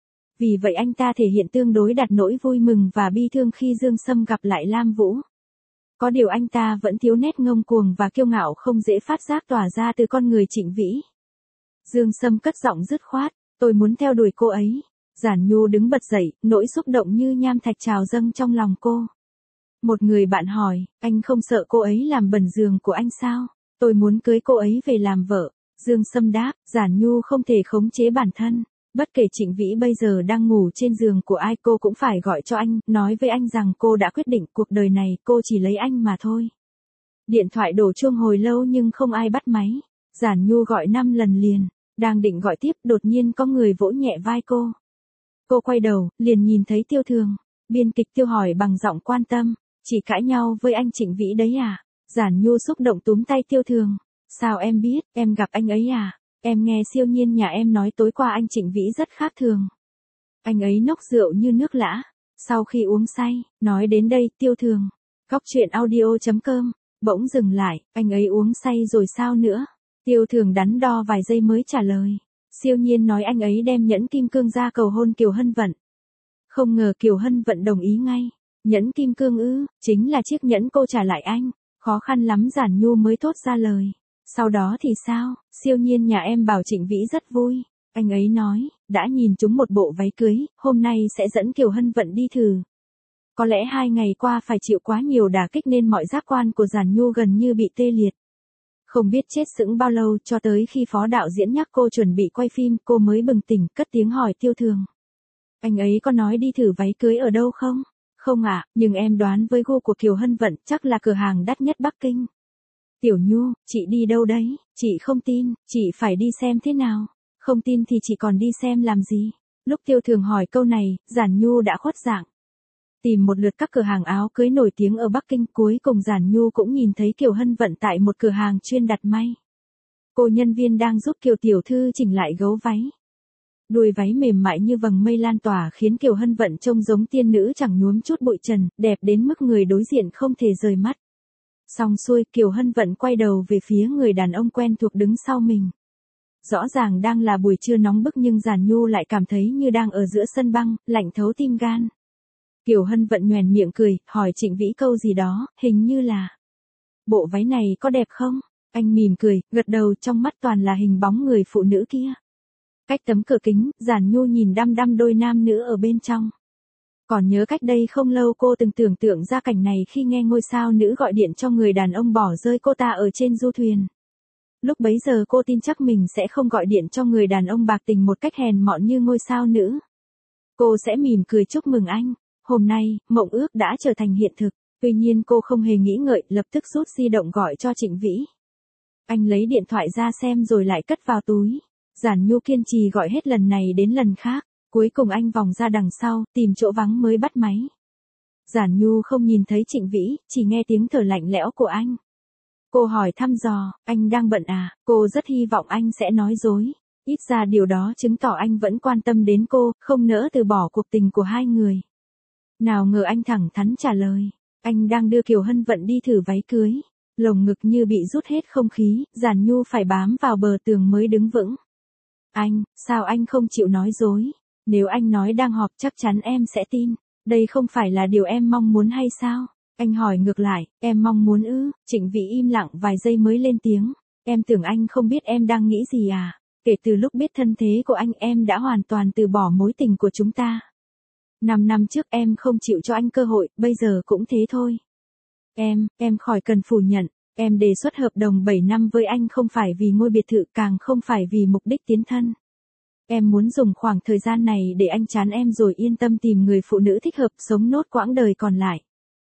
Vì vậy anh ta thể hiện tương đối đặt nỗi vui mừng và bi thương khi Dương Sâm gặp lại Lam Vũ. Có điều anh ta vẫn thiếu nét ngông cuồng và kiêu ngạo không dễ phát giác tỏa ra từ con người Trịnh Vĩ. Dương Sâm cất giọng dứt khoát, tôi muốn theo đuổi cô ấy. Giản Nhu đứng bật dậy, nỗi xúc động như nham thạch trào dâng trong lòng cô. Một người bạn hỏi, anh không sợ cô ấy làm bẩn giường của anh sao? Tôi muốn cưới cô ấy về làm vợ. Dương Sâm đáp, Giản Nhu không thể khống chế bản thân. Bất kể Trịnh Vĩ bây giờ đang ngủ trên giường của ai cô cũng phải gọi cho anh, nói với anh rằng cô đã quyết định cuộc đời này cô chỉ lấy anh mà thôi. Điện thoại đổ chuông hồi lâu nhưng không ai bắt máy. Giản Nhu gọi năm lần liền, đang định gọi tiếp đột nhiên có người vỗ nhẹ vai cô. Cô quay đầu, liền nhìn thấy Tiêu Thường. Biên kịch Tiêu hỏi bằng giọng quan tâm, chỉ cãi nhau với anh Trịnh Vĩ đấy à? Giản Nhu xúc động túm tay Tiêu Thường. Sao em biết, em gặp anh ấy à? Em nghe siêu nhiên nhà em nói tối qua anh Trịnh Vĩ rất khác thường. Anh ấy nốc rượu như nước lã. Sau khi uống say, nói đến đây Tiêu Thường. Góc truyện audio chấm com, bỗng dừng lại, anh ấy uống say rồi sao nữa? Tiêu Thường đắn đo vài giây mới trả lời. Siêu nhiên nói anh ấy đem nhẫn kim cương ra cầu hôn Kiều Hân Vận. Không ngờ Kiều Hân Vận đồng ý ngay. Nhẫn kim cương ư, chính là chiếc nhẫn cô trả lại anh. Khó khăn lắm Giản Nhu mới thốt ra lời. Sau đó thì sao? Siêu nhiên nhà em bảo Trịnh Vĩ rất vui. Anh ấy nói, đã nhìn chúng một bộ váy cưới, hôm nay sẽ dẫn Kiều Hân Vận đi thử. Có lẽ hai ngày qua phải chịu quá nhiều đả kích nên mọi giác quan của Giản Nhu gần như bị tê liệt. Không biết chết sững bao lâu cho tới khi phó đạo diễn nhắc cô chuẩn bị quay phim cô mới bừng tỉnh cất tiếng hỏi Tiêu Thường. Anh ấy có nói đi thử váy cưới ở đâu không? Không ạ, à, nhưng em đoán với gu của Kiều Hân Vận chắc là cửa hàng đắt nhất Bắc Kinh. Tiểu Nhu, chị đi đâu đấy? Chị không tin, chị phải đi xem thế nào? Không tin thì chị còn đi xem làm gì? Lúc Tiêu Thường hỏi câu này, Giản Nhu đã khuất dạng. Tìm một lượt các cửa hàng áo cưới nổi tiếng ở Bắc Kinh, cuối cùng Giản Nhu cũng nhìn thấy Kiều Hân Vận tại một cửa hàng chuyên đặt may. Cô nhân viên đang giúp Kiều tiểu thư chỉnh lại gấu váy. Đuôi váy mềm mại như vầng mây lan tỏa khiến Kiều Hân Vận trông giống tiên nữ chẳng nhuốm chút bụi trần, đẹp đến mức người đối diện không thể rời mắt. Xong xuôi, Kiều Hân Vận quay đầu về phía người đàn ông quen thuộc đứng sau mình. Rõ ràng đang là buổi trưa nóng bức nhưng Giản Nhu lại cảm thấy như đang ở giữa sân băng, lạnh thấu tim gan. Kiều Hân Vận nhoẻn miệng cười, hỏi Trịnh Vĩ câu gì đó, hình như là: bộ váy này có đẹp không? Anh mỉm cười, gật đầu, trong mắt toàn là hình bóng người phụ nữ kia. Cách tấm cửa kính, Giản Nhu nhìn đăm đăm đôi nam nữ ở bên trong. Còn nhớ cách đây không lâu cô từng tưởng tượng ra cảnh này khi nghe ngôi sao nữ gọi điện cho người đàn ông bỏ rơi cô ta ở trên du thuyền. Lúc bấy giờ cô tin chắc mình sẽ không gọi điện cho người đàn ông bạc tình một cách hèn mọn như ngôi sao nữ. Cô sẽ mỉm cười chúc mừng anh. Hôm nay, mộng ước đã trở thành hiện thực. Tuy nhiên cô không hề nghĩ ngợi, lập tức rút di động gọi cho Trịnh Vĩ. Anh lấy điện thoại ra xem rồi lại cất vào túi. Giản Nhu kiên trì gọi hết lần này đến lần khác. Cuối cùng anh vòng ra đằng sau, tìm chỗ vắng mới bắt máy. Giản Nhu không nhìn thấy Trịnh Vĩ, chỉ nghe tiếng thở lạnh lẽo của anh. Cô hỏi thăm dò, anh đang bận à? Cô rất hy vọng anh sẽ nói dối. Ít ra điều đó chứng tỏ anh vẫn quan tâm đến cô, không nỡ từ bỏ cuộc tình của hai người. Nào ngờ anh thẳng thắn trả lời. Anh đang đưa Kiều Hân Vận đi thử váy cưới. Lồng ngực như bị rút hết không khí, Giản Nhu phải bám vào bờ tường mới đứng vững. Anh, sao anh không chịu nói dối? Nếu anh nói đang họp chắc chắn em sẽ tin. Đây không phải là điều em mong muốn hay sao? Anh hỏi ngược lại, em mong muốn ư? Trịnh Vĩ im lặng vài giây mới lên tiếng. Em tưởng anh không biết em đang nghĩ gì à? Kể từ lúc biết thân thế của anh em đã hoàn toàn từ bỏ mối tình của chúng ta. Năm năm trước em không chịu cho anh cơ hội, bây giờ cũng thế thôi. Em, em khỏi cần phủ nhận, em đề xuất hợp đồng bảy năm với anh không phải vì ngôi biệt thự, càng không phải vì mục đích tiến thân. Em muốn dùng khoảng thời gian này để anh chán em rồi yên tâm tìm người phụ nữ thích hợp sống nốt quãng đời còn lại.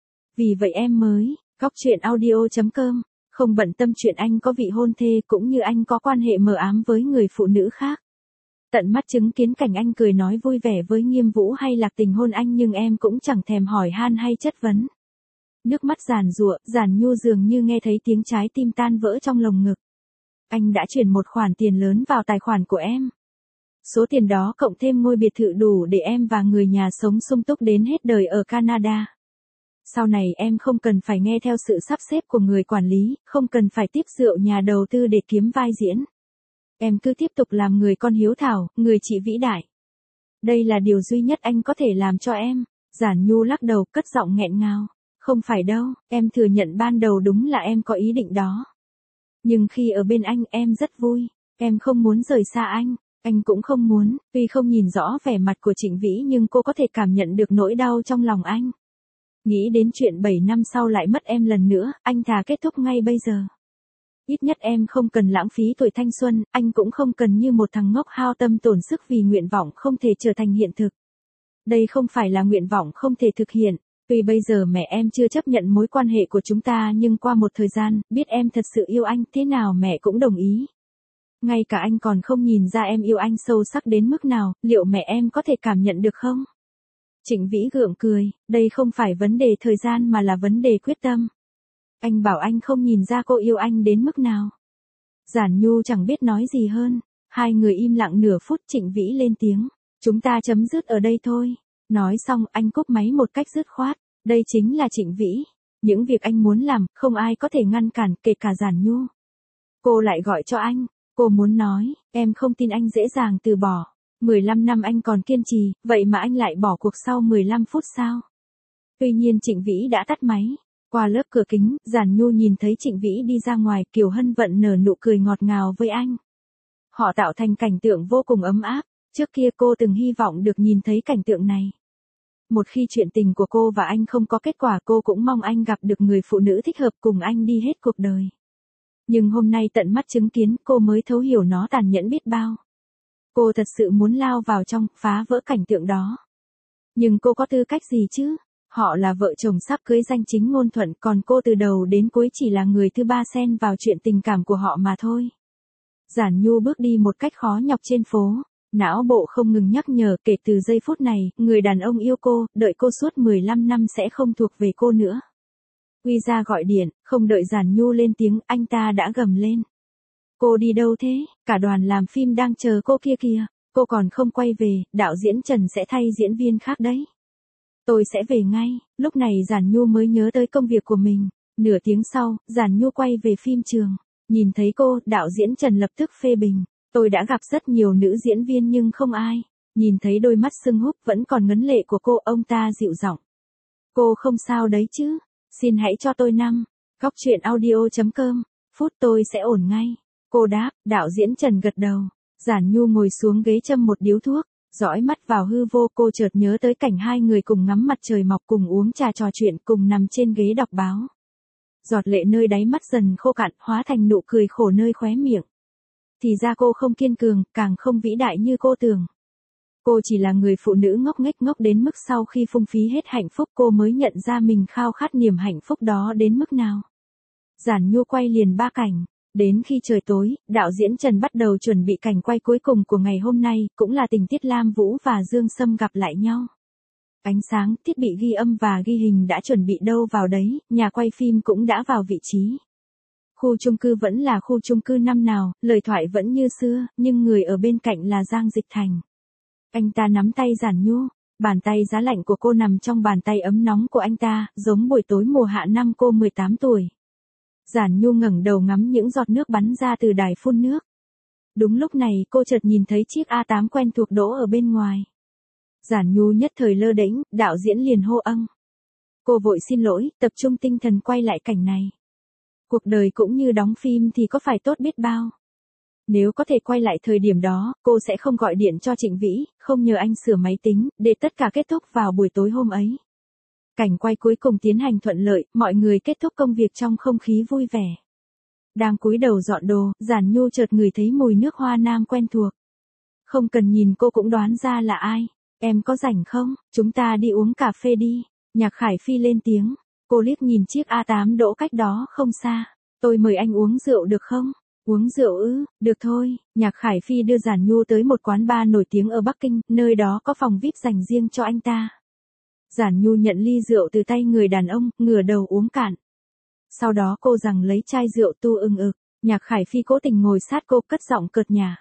Vì vậy em mới, góc truyện audio chấm com, không bận tâm chuyện anh có vị hôn thê cũng như anh có quan hệ mờ ám với người phụ nữ khác. Tận mắt chứng kiến cảnh anh cười nói vui vẻ với Nghiêm Vũ hay lạc tình hôn anh nhưng em cũng chẳng thèm hỏi han hay chất vấn. Nước mắt giàn giụa, Giản Nhu dường như nghe thấy tiếng trái tim tan vỡ trong lồng ngực. Anh đã chuyển một khoản tiền lớn vào tài khoản của em. Số tiền đó cộng thêm ngôi biệt thự đủ để em và người nhà sống sung túc đến hết đời ở Canada. Sau này em không cần phải nghe theo sự sắp xếp của người quản lý, không cần phải tiếp rượu nhà đầu tư để kiếm vai diễn. Em cứ tiếp tục làm người con hiếu thảo, người chị vĩ đại. Đây là điều duy nhất anh có thể làm cho em. Giản Nhu lắc đầu, cất giọng nghẹn ngào. Không phải đâu, em thừa nhận ban đầu đúng là em có ý định đó. Nhưng khi ở bên anh em rất vui, em không muốn rời xa anh, anh cũng không muốn, tuy không nhìn rõ vẻ mặt của Trịnh Vĩ nhưng cô có thể cảm nhận được nỗi đau trong lòng anh. Nghĩ đến chuyện bảy năm sau lại mất em lần nữa, anh thà kết thúc ngay bây giờ. Ít nhất em không cần lãng phí tuổi thanh xuân, anh cũng không cần như một thằng ngốc hao tâm tổn sức vì nguyện vọng không thể trở thành hiện thực. Đây không phải là nguyện vọng không thể thực hiện. Tuy bây giờ mẹ em chưa chấp nhận mối quan hệ của chúng ta nhưng qua một thời gian, biết em thật sự yêu anh thế nào mẹ cũng đồng ý. Ngay cả anh còn không nhìn ra em yêu anh sâu sắc đến mức nào, liệu mẹ em có thể cảm nhận được không? Trịnh Vĩ gượng cười, đây không phải vấn đề thời gian mà là vấn đề quyết tâm. Anh bảo anh không nhìn ra cô yêu anh đến mức nào. Giản Nhu chẳng biết nói gì hơn. Hai người im lặng nửa phút, Trịnh Vĩ lên tiếng. Chúng ta chấm dứt ở đây thôi. Nói xong anh cúp máy một cách dứt khoát. Đây chính là Trịnh Vĩ. Những việc anh muốn làm, không ai có thể ngăn cản, kể cả Giản Nhu. Cô lại gọi cho anh. Cô muốn nói, em không tin anh dễ dàng từ bỏ. mười lăm năm anh còn kiên trì, vậy mà anh lại bỏ cuộc sau mười lăm phút sao? Tuy nhiên Trịnh Vĩ đã tắt máy. Qua lớp cửa kính, Giản Nhu nhìn thấy Trịnh Vĩ đi ra ngoài, Kiều Hân Vận nở nụ cười ngọt ngào với anh. Họ tạo thành cảnh tượng vô cùng ấm áp. Trước kia cô từng hy vọng được nhìn thấy cảnh tượng này. Một khi chuyện tình của cô và anh không có kết quả cô cũng mong anh gặp được người phụ nữ thích hợp cùng anh đi hết cuộc đời. Nhưng hôm nay tận mắt chứng kiến cô mới thấu hiểu nó tàn nhẫn biết bao. Cô thật sự muốn lao vào trong, phá vỡ cảnh tượng đó. Nhưng cô có tư cách gì chứ? Họ là vợ chồng sắp cưới danh chính ngôn thuận, còn cô từ đầu đến cuối chỉ là người thứ ba xen vào chuyện tình cảm của họ mà thôi. Giản Nhu bước đi một cách khó nhọc trên phố. Não bộ không ngừng nhắc nhở kể từ giây phút này, người đàn ông yêu cô, đợi cô suốt mười lăm năm sẽ không thuộc về cô nữa. Quy ra gọi điện, không đợi Giản Nhu lên tiếng, anh ta đã gầm lên. Cô đi đâu thế? Cả đoàn làm phim đang chờ cô kia kìa. Cô còn không quay về, đạo diễn Trần sẽ thay diễn viên khác đấy. Tôi sẽ về ngay. Lúc này Giản Nhu mới nhớ tới công việc của mình. Nửa tiếng sau, Giản Nhu quay về phim trường. Nhìn thấy cô, đạo diễn Trần lập tức phê bình. Tôi đã gặp rất nhiều nữ diễn viên nhưng không ai. Nhìn thấy đôi mắt sưng húp vẫn còn ngấn lệ của cô, ông ta dịu giọng. Cô không sao đấy chứ? Xin hãy cho tôi năm. Góc truyện audio chấm com. Phút tôi sẽ ổn ngay. Cô đáp, đạo diễn Trần gật đầu. Giản Nhu ngồi xuống ghế châm một điếu thuốc. Dõi mắt vào hư vô, cô chợt nhớ tới cảnh hai người cùng ngắm mặt trời mọc, cùng uống trà trò chuyện, cùng nằm trên ghế đọc báo. Giọt lệ nơi đáy mắt dần khô cạn, hóa thành nụ cười khổ nơi khóe miệng. Thì ra cô không kiên cường, càng không vĩ đại như cô tưởng. Cô chỉ là người phụ nữ ngốc nghếch, ngốc đến mức sau khi phung phí hết hạnh phúc cô mới nhận ra mình khao khát niềm hạnh phúc đó đến mức nào. Giản Nhu quay liền ba cảnh. Đến khi trời tối, đạo diễn Trần bắt đầu chuẩn bị cảnh quay cuối cùng của ngày hôm nay, cũng là tình tiết Lam Vũ và Dương Sâm gặp lại nhau. Ánh sáng, thiết bị ghi âm và ghi hình đã chuẩn bị đâu vào đấy, nhà quay phim cũng đã vào vị trí. Khu chung cư vẫn là khu chung cư năm nào, lời thoại vẫn như xưa, nhưng người ở bên cạnh là Giang Dịch Thành. Anh ta nắm tay Giản Nhu, bàn tay giá lạnh của cô nằm trong bàn tay ấm nóng của anh ta, giống buổi tối mùa hạ năm cô mười tám tuổi. Giản Nhu ngẩng đầu ngắm những giọt nước bắn ra từ đài phun nước. Đúng lúc này cô chợt nhìn thấy chiếc A tám quen thuộc đỗ ở bên ngoài. Giản Nhu nhất thời lơ đễnh, đạo diễn liền hô âng. Cô vội xin lỗi, tập trung tinh thần quay lại cảnh này. Cuộc đời cũng như đóng phim thì có phải tốt biết bao. Nếu có thể quay lại thời điểm đó, cô sẽ không gọi điện cho Trịnh Vĩ, không nhờ anh sửa máy tính, để tất cả kết thúc vào buổi tối hôm ấy. Cảnh quay cuối cùng tiến hành thuận lợi, mọi người kết thúc công việc trong không khí vui vẻ. Đang cúi đầu dọn đồ, Giản Nhu chợt ngửi thấy mùi nước hoa nam quen thuộc. Không cần nhìn cô cũng đoán ra là ai. Em có rảnh không? Chúng ta đi uống cà phê đi. Nhạc Khải Phi lên tiếng. Cô liếc nhìn chiếc A tám đỗ cách đó không xa. Tôi mời anh uống rượu được không? Uống rượu ư? Được thôi. Nhạc Khải Phi đưa Giản Nhu tới một quán bar nổi tiếng ở Bắc Kinh, nơi đó có phòng vi ai pi dành riêng cho anh ta. Giản Nhu nhận ly rượu từ tay người đàn ông, ngửa đầu uống cạn. Sau đó cô rằng lấy chai rượu tu ưng ực. Nhạc Khải Phi cố tình ngồi sát cô, cất giọng cợt nhả.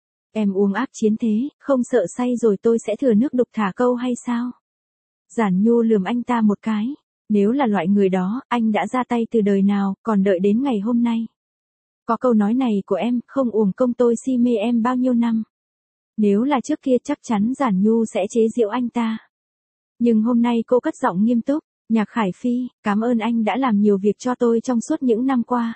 Em uống ác chiến thế, không sợ say rồi tôi sẽ thừa nước đục thả câu hay sao? Giản Nhu lườm anh ta một cái. Nếu là loại người đó, anh đã ra tay từ đời nào, còn đợi đến ngày hôm nay. Có câu nói này của em, không uổng công tôi si mê em bao nhiêu năm. Nếu là trước kia chắc chắn Giản Nhu sẽ chế giễu anh ta. Nhưng hôm nay cô cất giọng nghiêm túc. Nhạc Khải Phi, cảm ơn anh đã làm nhiều việc cho tôi trong suốt những năm qua.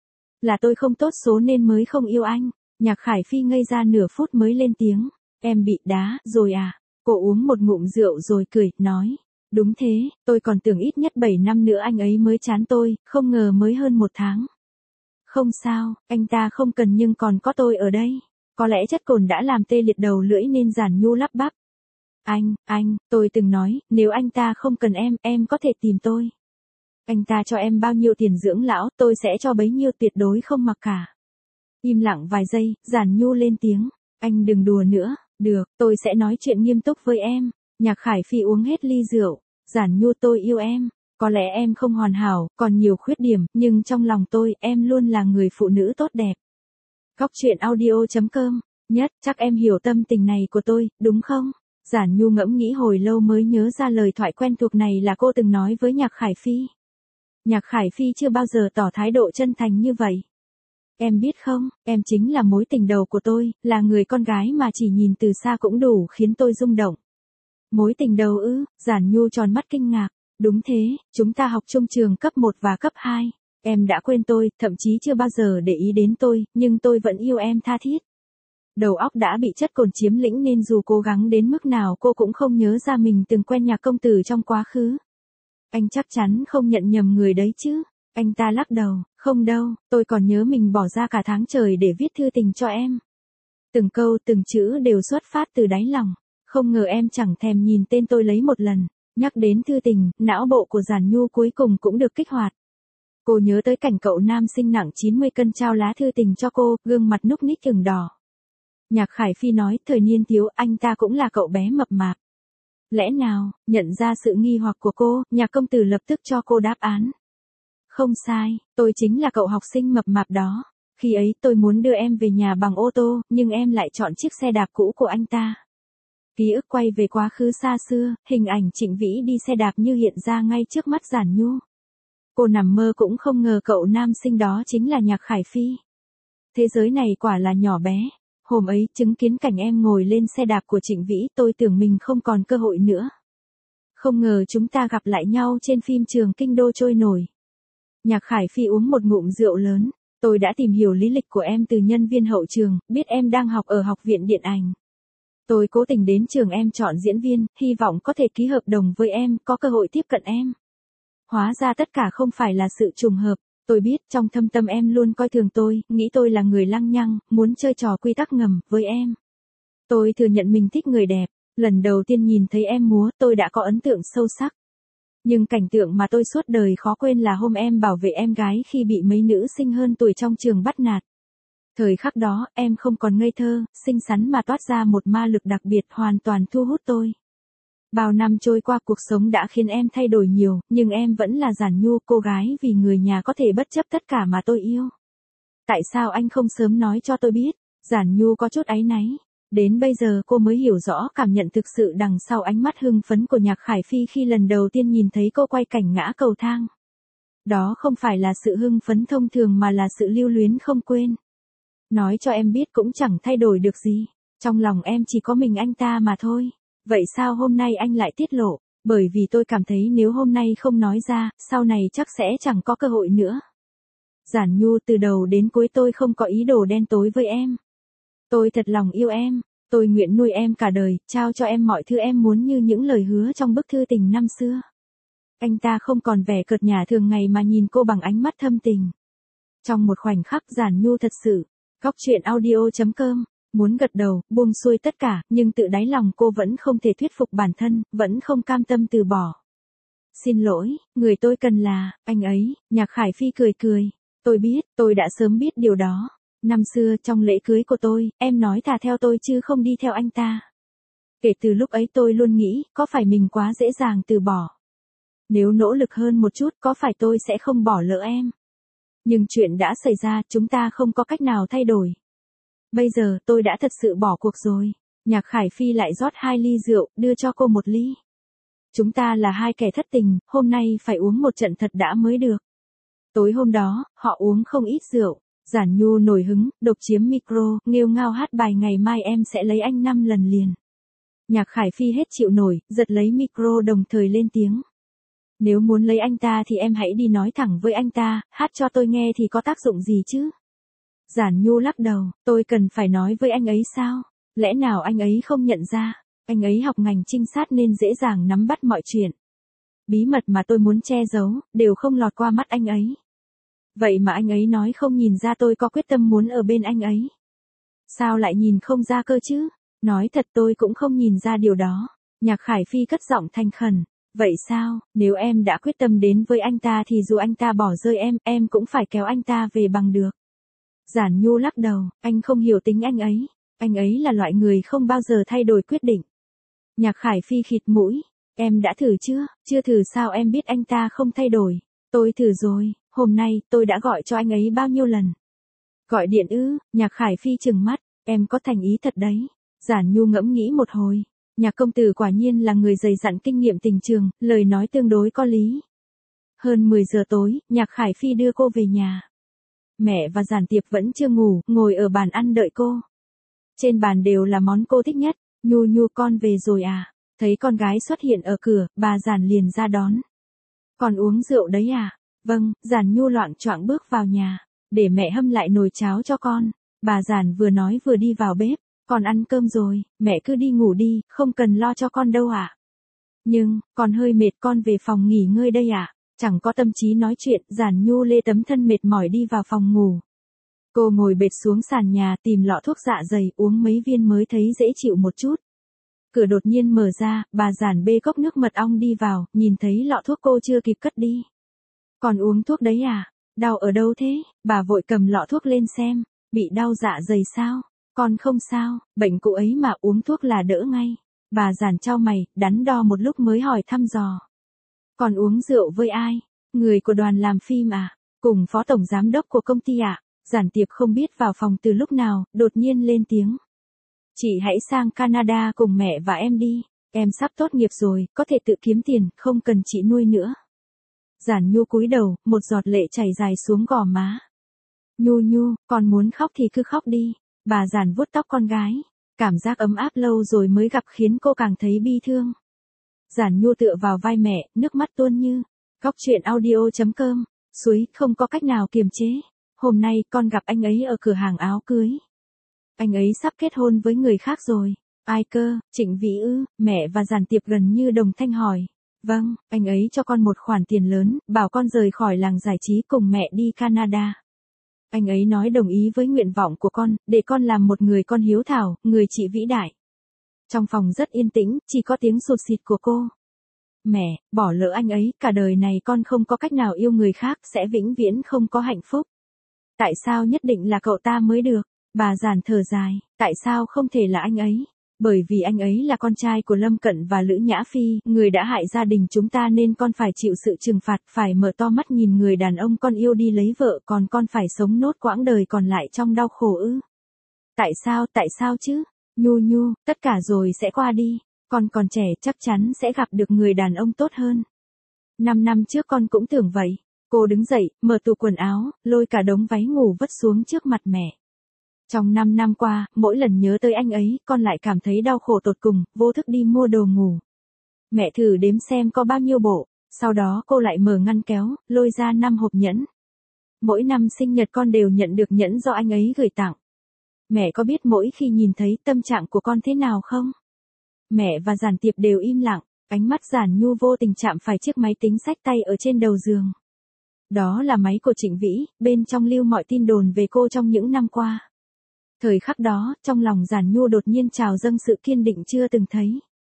Là tôi không tốt số nên mới không yêu anh. Nhạc Khải Phi ngây ra nửa phút mới lên tiếng. Em bị đá, rồi à? Cô uống một ngụm rượu rồi cười, nói. Đúng thế, tôi còn tưởng ít nhất bảy năm nữa anh ấy mới chán tôi, không ngờ mới hơn một tháng. Không sao, anh ta không cần nhưng còn có tôi ở đây. Có lẽ chất cồn đã làm tê liệt đầu lưỡi nên Giản Nhu lắp bắp. Anh, anh, tôi từng nói, nếu anh ta không cần em, em có thể tìm tôi. Anh ta cho em bao nhiêu tiền dưỡng lão, tôi sẽ cho bấy nhiêu, tuyệt đối không mặc cả. Im lặng vài giây, Giản Nhu lên tiếng. Anh đừng đùa nữa, được, tôi sẽ nói chuyện nghiêm túc với em. Nhạc Khải Phi uống hết ly rượu. Giản Nhu, tôi yêu em. Có lẽ em không hoàn hảo, còn nhiều khuyết điểm, nhưng trong lòng tôi, em luôn là người phụ nữ tốt đẹp. Góc truyện audio chấm com. Nhất, chắc em hiểu tâm tình này của tôi, đúng không? Giản Nhu ngẫm nghĩ hồi lâu mới nhớ ra lời thoại quen thuộc này là cô từng nói với Nhạc Khải Phi. Nhạc Khải Phi chưa bao giờ tỏ thái độ chân thành như vậy. Em biết không, em chính là mối tình đầu của tôi, là người con gái mà chỉ nhìn từ xa cũng đủ khiến tôi rung động. Mối tình đầu ư? Giản Nhu tròn mắt kinh ngạc. Đúng thế, chúng ta học chung trường cấp một và cấp hai. Em đã quên tôi, thậm chí chưa bao giờ để ý đến tôi, nhưng tôi vẫn yêu em tha thiết. Đầu óc đã bị chất cồn chiếm lĩnh nên dù cố gắng đến mức nào cô cũng không nhớ ra mình từng quen Nhạc công tử trong quá khứ. Anh chắc chắn không nhận nhầm người đấy chứ? Anh ta lắc đầu, không đâu, tôi còn nhớ mình bỏ ra cả tháng trời để viết thư tình cho em. Từng câu từng chữ đều xuất phát từ đáy lòng, không ngờ em chẳng thèm nhìn tên tôi lấy một lần. Nhắc đến thư tình, não bộ của Giản Nhu cuối cùng cũng được kích hoạt. Cô nhớ tới cảnh cậu nam sinh nặng chín mươi cân trao lá thư tình cho cô, gương mặt núc ních ửng đỏ. Nhạc Khải Phi nói, thời niên thiếu anh ta cũng là cậu bé mập mạp. Lẽ nào, nhận ra sự nghi hoặc của cô, Nhạc công tử lập tức cho cô đáp án. Không sai, tôi chính là cậu học sinh mập mạp đó. Khi ấy tôi muốn đưa em về nhà bằng ô tô, nhưng em lại chọn chiếc xe đạp cũ của anh ta. Ký ức quay về quá khứ xa xưa, hình ảnh Trịnh Vĩ đi xe đạp như hiện ra ngay trước mắt Giản Nhu. Cô nằm mơ cũng không ngờ cậu nam sinh đó chính là Nhạc Khải Phi. Thế giới này quả là nhỏ bé. Hôm ấy, chứng kiến cảnh em ngồi lên xe đạp của Trịnh Vĩ, tôi tưởng mình không còn cơ hội nữa. Không ngờ chúng ta gặp lại nhau trên phim Trường Kinh Đô trôi nổi. Nhạc Khải Phi uống một ngụm rượu lớn. Tôi đã tìm hiểu lý lịch của em từ nhân viên hậu trường, biết em đang học ở Học viện Điện ảnh. Tôi cố tình đến trường em chọn diễn viên, hy vọng có thể ký hợp đồng với em, có cơ hội tiếp cận em. Hóa ra tất cả không phải là sự trùng hợp. Tôi biết trong thâm tâm em luôn coi thường tôi, nghĩ tôi là người lăng nhăng, muốn chơi trò quy tắc ngầm với em. Tôi thừa nhận mình thích người đẹp. Lần đầu tiên nhìn thấy em múa, tôi đã có ấn tượng sâu sắc. Nhưng cảnh tượng mà tôi suốt đời khó quên là hôm em bảo vệ em gái khi bị mấy nữ sinh hơn tuổi trong trường bắt nạt. Thời khắc đó, em không còn ngây thơ, xinh xắn mà toát ra một ma lực đặc biệt hoàn toàn thu hút tôi. Bao năm trôi qua cuộc sống đã khiến em thay đổi nhiều, nhưng em vẫn là giản nhu cô gái vì người nhà có thể bất chấp tất cả mà tôi yêu. Tại sao anh không sớm nói cho tôi biết? Giản nhu có chút áy náy. Đến bây giờ cô mới hiểu rõ cảm nhận thực sự đằng sau ánh mắt hưng phấn của Nhạc Khải Phi khi lần đầu tiên nhìn thấy cô quay cảnh ngã cầu thang. Đó không phải là sự hưng phấn thông thường mà là sự lưu luyến không quên. Nói cho em biết cũng chẳng thay đổi được gì. Trong lòng em chỉ có mình anh ta mà thôi. Vậy sao hôm nay anh lại tiết lộ? Bởi vì tôi cảm thấy nếu hôm nay không nói ra, sau này chắc sẽ chẳng có cơ hội nữa. Giản nhu, từ đầu đến cuối tôi không có ý đồ đen tối với em. Tôi thật lòng yêu em, tôi nguyện nuôi em cả đời, trao cho em mọi thứ em muốn như những lời hứa trong bức thư tình năm xưa. Anh ta không còn vẻ cợt nhả thường ngày mà nhìn cô bằng ánh mắt thâm tình. Trong một khoảnh khắc Giản nhu thật sự, Góc Chuyện Audio chấm com, muốn gật đầu, buông xuôi tất cả, nhưng tự đáy lòng cô vẫn không thể thuyết phục bản thân, vẫn không cam tâm từ bỏ. Xin lỗi, người tôi cần là, anh ấy. Nhạc Khải Phi cười cười. Tôi biết, tôi đã sớm biết điều đó. Năm xưa trong lễ cưới của tôi, em nói thà theo tôi chứ không đi theo anh ta. Kể từ lúc ấy tôi luôn nghĩ, có phải mình quá dễ dàng từ bỏ. Nếu nỗ lực hơn một chút, có phải tôi sẽ không bỏ lỡ em. Nhưng chuyện đã xảy ra, chúng ta không có cách nào thay đổi. Bây giờ tôi đã thật sự bỏ cuộc rồi. Nhạc Khải Phi lại rót hai ly rượu, đưa cho cô một ly. Chúng ta là hai kẻ thất tình, hôm nay phải uống một trận thật đã mới được. Tối hôm đó, họ uống không ít rượu. Giản nhu nổi hứng, độc chiếm micro, nghêu ngao hát bài Ngày Mai Em Sẽ Lấy Anh năm lần liền. Nhạc Khải Phi hết chịu nổi, giật lấy micro đồng thời lên tiếng. Nếu muốn lấy anh ta thì em hãy đi nói thẳng với anh ta, hát cho tôi nghe thì có tác dụng gì chứ? Giản nhu lắc đầu, tôi cần phải nói với anh ấy sao? Lẽ nào anh ấy không nhận ra? Anh ấy học ngành trinh sát nên dễ dàng nắm bắt mọi chuyện. Bí mật mà tôi muốn che giấu, đều không lọt qua mắt anh ấy. Vậy mà anh ấy nói không nhìn ra tôi có quyết tâm muốn ở bên anh ấy. Sao lại nhìn không ra cơ chứ? Nói thật tôi cũng không nhìn ra điều đó. Nhạc Khải Phi cất giọng thành khẩn. Vậy sao, nếu em đã quyết tâm đến với anh ta thì dù anh ta bỏ rơi em, em cũng phải kéo anh ta về bằng được. Giản nhu lắc đầu, anh không hiểu tính anh ấy. Anh ấy là loại người không bao giờ thay đổi quyết định. Nhạc Khải Phi khịt mũi. Em đã thử chưa? Chưa thử sao em biết anh ta không thay đổi? Tôi thử rồi, hôm nay tôi đã gọi cho anh ấy bao nhiêu lần. Gọi điện ư? Nhạc Khải Phi trừng mắt. Em có thành ý thật đấy. Giản nhu ngẫm nghĩ một hồi. Nhạc công tử quả nhiên là người dày dặn kinh nghiệm tình trường, lời nói tương đối có lý. Hơn mười giờ tối, Nhạc Khải Phi đưa cô về nhà. Mẹ và Giản Tiệp vẫn chưa ngủ, ngồi ở bàn ăn đợi cô. Trên bàn đều là món cô thích nhất. Nhu nhu con về rồi à? Thấy con gái xuất hiện ở cửa, bà Giản liền ra đón. Con uống rượu đấy à? Vâng, Giản nhu loạng choạng bước vào nhà. Để mẹ hâm lại nồi cháo cho con. Bà Giản vừa nói vừa đi vào bếp. Con ăn cơm rồi, mẹ cứ đi ngủ đi, không cần lo cho con đâu ạ. À? Nhưng, con hơi mệt, con về phòng nghỉ ngơi đây ạ. À? Chẳng có tâm trí nói chuyện, Giản nhu lê tấm thân mệt mỏi đi vào phòng ngủ. Cô ngồi bệt xuống sàn nhà tìm lọ thuốc dạ dày uống mấy viên mới thấy dễ chịu một chút. Cửa đột nhiên mở ra, bà Giản bê cốc nước mật ong đi vào, nhìn thấy lọ thuốc cô chưa kịp cất đi. Còn uống thuốc đấy à? Đau ở đâu thế? Bà vội cầm lọ thuốc lên xem, bị đau dạ dày sao? Con không sao, bệnh cũ ấy mà uống thuốc là đỡ ngay. Bà Giản chau mày, đắn đo một lúc mới hỏi thăm dò. Con uống rượu với ai? Người của đoàn làm phim à? Cùng phó tổng giám đốc của công ty à? Giản Tiệp không biết vào phòng từ lúc nào, đột nhiên lên tiếng. Chị hãy sang Canada cùng mẹ và em đi. Em sắp tốt nghiệp rồi, có thể tự kiếm tiền, không cần chị nuôi nữa. Giản nhu cúi đầu, một giọt lệ chảy dài xuống gò má. Nhu nhu, con muốn khóc thì cứ khóc đi. Bà Giản vuốt tóc con gái. Cảm giác ấm áp lâu rồi mới gặp khiến cô càng thấy bi thương. Giản Nhu tựa vào vai mẹ, nước mắt tuôn như. Góc truyện audio chấm com. Suối, không có cách nào kiềm chế. Hôm nay con gặp anh ấy ở cửa hàng áo cưới. Anh ấy sắp kết hôn với người khác rồi. Ai cơ? Trịnh Vĩ ư? Mẹ và Giản Tiệp gần như đồng thanh hỏi. Vâng, anh ấy cho con một khoản tiền lớn, bảo con rời khỏi làng giải trí cùng mẹ đi Canada. Anh ấy nói đồng ý với nguyện vọng của con, để con làm một người con hiếu thảo, người chị vĩ đại. Trong phòng rất yên tĩnh, chỉ có tiếng sụt sịt của cô. Mẹ, bỏ lỡ anh ấy, cả đời này con không có cách nào yêu người khác, sẽ vĩnh viễn không có hạnh phúc. Tại sao nhất định là cậu ta mới được? Bà Giản thở dài, tại sao không thể là anh ấy? Bởi vì anh ấy là con trai của Lâm Cận và Lữ Nhã Phi, người đã hại gia đình chúng ta nên con phải chịu sự trừng phạt, phải mở to mắt nhìn người đàn ông con yêu đi lấy vợ, còn con phải sống nốt quãng đời còn lại trong đau khổ ư? Tại sao, tại sao chứ? Nhu Nhu, tất cả rồi sẽ qua đi, con còn trẻ chắc chắn sẽ gặp được người đàn ông tốt hơn. Năm năm trước con cũng tưởng vậy. Cô đứng dậy, mở tủ quần áo, lôi cả đống váy ngủ vứt xuống trước mặt mẹ. Trong năm năm qua, mỗi lần nhớ tới anh ấy, con lại cảm thấy đau khổ tột cùng, vô thức đi mua đồ ngủ. Mẹ thử đếm xem có bao nhiêu bộ, sau đó cô lại mở ngăn kéo, lôi ra năm hộp nhẫn. Mỗi năm sinh nhật con đều nhận được nhẫn do anh ấy gửi tặng. Mẹ có biết mỗi khi nhìn thấy tâm trạng của con thế nào không? Mẹ và Giản Tiệp đều im lặng, ánh mắt Giản Nhu vô tình chạm phải chiếc máy tính xách tay ở trên đầu giường. Đó là máy của Trịnh Vĩ, bên trong lưu mọi tin đồn về cô trong những năm qua. Thời khắc đó, trong lòng Giản Nhu đột nhiên trào dâng sự kiên định chưa từng thấy.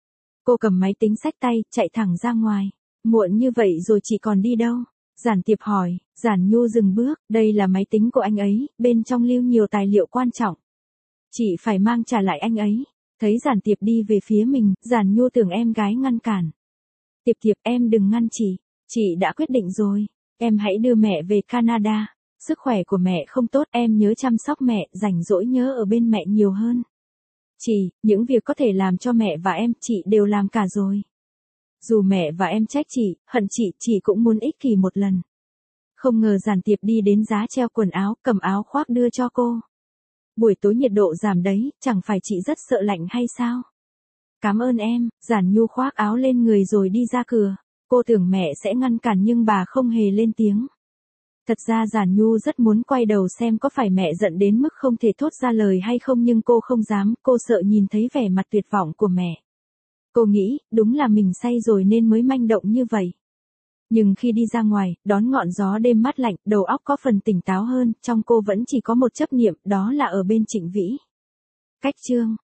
Cô cầm máy tính xách tay, chạy thẳng ra ngoài. Muộn như vậy rồi chị còn đi đâu? Giản Tiệp hỏi. Giản Nhu dừng bước, đây là máy tính của anh ấy, bên trong lưu nhiều tài liệu quan trọng. Chị phải mang trả lại anh ấy. Thấy Giản Tiệp đi về phía mình, Giản Nhu tưởng em gái ngăn cản. Tiệp Tiệp, em đừng ngăn chị. Chị đã quyết định rồi. Em hãy đưa mẹ về Canada. Sức khỏe của mẹ không tốt, em nhớ chăm sóc mẹ, rảnh rỗi nhớ ở bên mẹ nhiều hơn. Chị, những việc có thể làm cho mẹ và em, chị đều làm cả rồi. Dù mẹ và em trách chị, hận chị, chị cũng muốn ích kỷ một lần. Không ngờ Giản Tiệp đi đến giá treo quần áo, cầm áo khoác đưa cho cô. Buổi tối nhiệt độ giảm đấy, chẳng phải chị rất sợ lạnh hay sao? Cảm ơn em. Giản Nhu khoác áo lên người rồi đi ra cửa. Cô tưởng mẹ sẽ ngăn cản nhưng bà không hề lên tiếng. Thật ra Giản Nhu rất muốn quay đầu xem có phải mẹ giận đến mức không thể thốt ra lời hay không, nhưng cô không dám, cô sợ nhìn thấy vẻ mặt tuyệt vọng của mẹ. Cô nghĩ, đúng là mình say rồi nên mới manh động như vậy. Nhưng khi đi ra ngoài, đón ngọn gió đêm mát lạnh, đầu óc có phần tỉnh táo hơn, trong cô vẫn chỉ có một chấp niệm, đó là ở bên Trịnh Vĩ. Cách chương